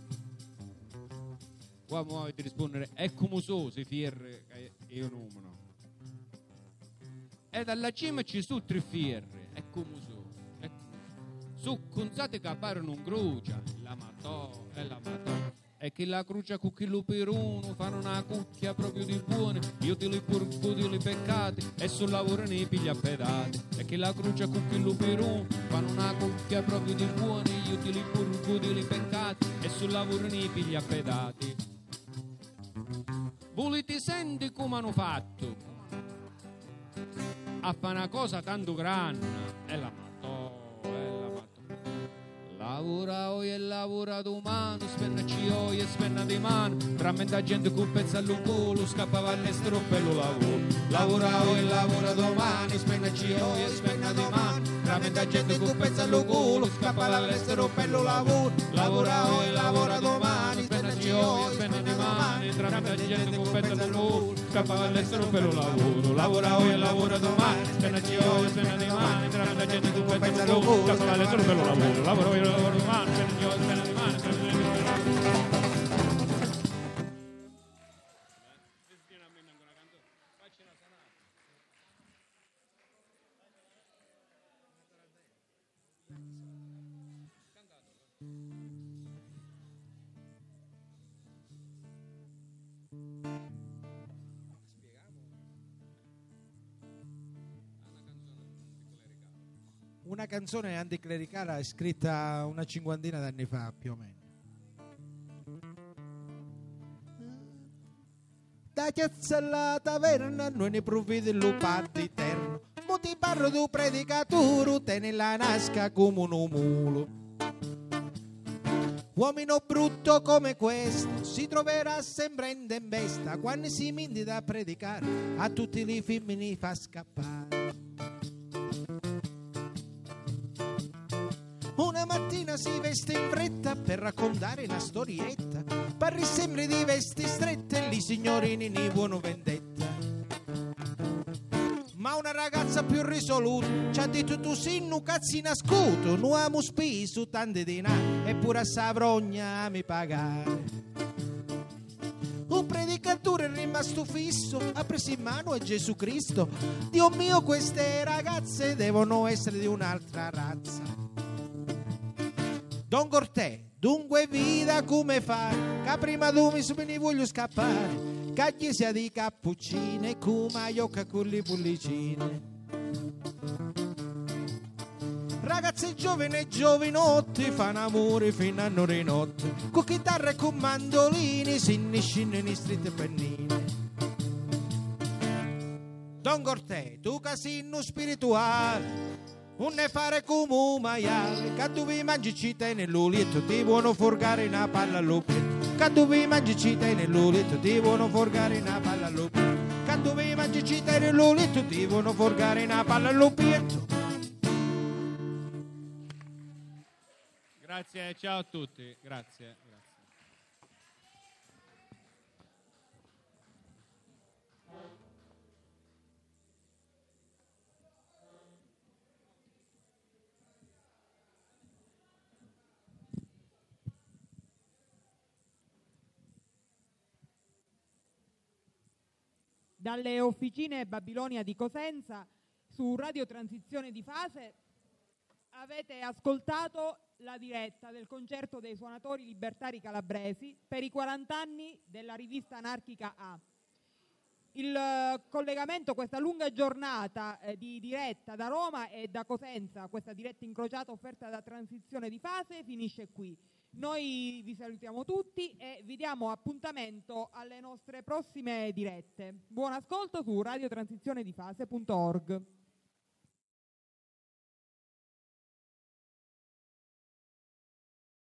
Qua muovete rispondere, è come so, si fierre, io numero. e dalla cima ci sono tre fierri, e come sono? Su conzate che parano un crucia, la matò e la matò. E chi la crucia con chi lo per uno fanno una cucchia proprio di buone, io ti li purgo di li peccati e sul lavoro ne piglia pedati. E chi la crucia con chi lo per uno fanno una cucchia proprio di buone, io ti li purgo di li peccati e sul lavoro ne piglia pedati. Voli ti senti come hanno fatto a fare una cosa tanto grande e la matò. Lavora oggi e lavora domani, spennaci oggi e spenna di mano, trammente gente con pezzo all'ucolo, scappava all'estero per lo lavoro. Lavora oggi e lavora domani, spennaci oggi e spenna di mano, trammente gente con pezzo all'ucolo, scappava all'estero per lo lavoro. Lavora oggi e lavora domani, spennaci oggi e spenna di mano, trammente gente con pezzo all'ucolo, scappava all'estero per lo lavoro. Lavora oggi e lavora domani, spennaci oggi e spenna di mano, trammente gente con pezzo all'ucolo, scappava all'estero per lo lavoro. Lavora oggi lavoro di mano, per Dio, spena di mano, per Dio. Una canzone anticlericale scritta una cinquantina d'anni fa più o meno. Da chiazza alla taverna noi ne provvede lo parti eterno, mo ti parlo tu predicatore, te nella nasca come un mulo. Uomino brutto come questo si troverà sempre in tempesta, quando si mindi da predicare a tutti i femmini fa scappare. Una mattina si veste in fretta per raccontare una storietta, parli sempre di vesti strette, lì signorini ne buono vendetta. Ma una ragazza più risoluta ci ha detto tu sei un cazzo nascuto, non amo speso tanti denari, eppure a Savrogna mi pagare. Un predicatore è rimasto fisso, ha preso in mano a Gesù Cristo. Dio mio, queste ragazze devono essere di un'altra razza. Don Cortè, dunque vita come fare, che prima tu mi ne voglio scappare, che chiesa di cappuccine, come io con le pollicine. Ragazze giovani e giovinotti fanno amore fino a nove di notte, con chitarra e con mandolini si nisciano in strette pennine. Don Cortè, tu casino spirituale, non ne fare come un maiale, che tu vi mangi ci te nell'ulietto, ti buono forgare una palla all'obietto. Che tu vi mangi ci te nell'ulietto, ti buono forgare una palla all'obietto. Che tu vi mangi ci te nell'ulietto, ti buono forgare una palla all'obietto. Grazie, ciao a tutti, grazie. grazie. Dalle officine Babilonia di Cosenza, su Radio Transizione di Fase, avete ascoltato la diretta del concerto dei suonatori libertari calabresi per i quaranta anni della rivista anarchica A. Il collegamento, questa lunga giornata eh, di diretta da Roma e da Cosenza, questa diretta incrociata offerta da Transizione di Fase, finisce qui. Noi vi salutiamo tutti e vi diamo appuntamento alle nostre prossime dirette. Buon ascolto su radio transizione di fase punto org.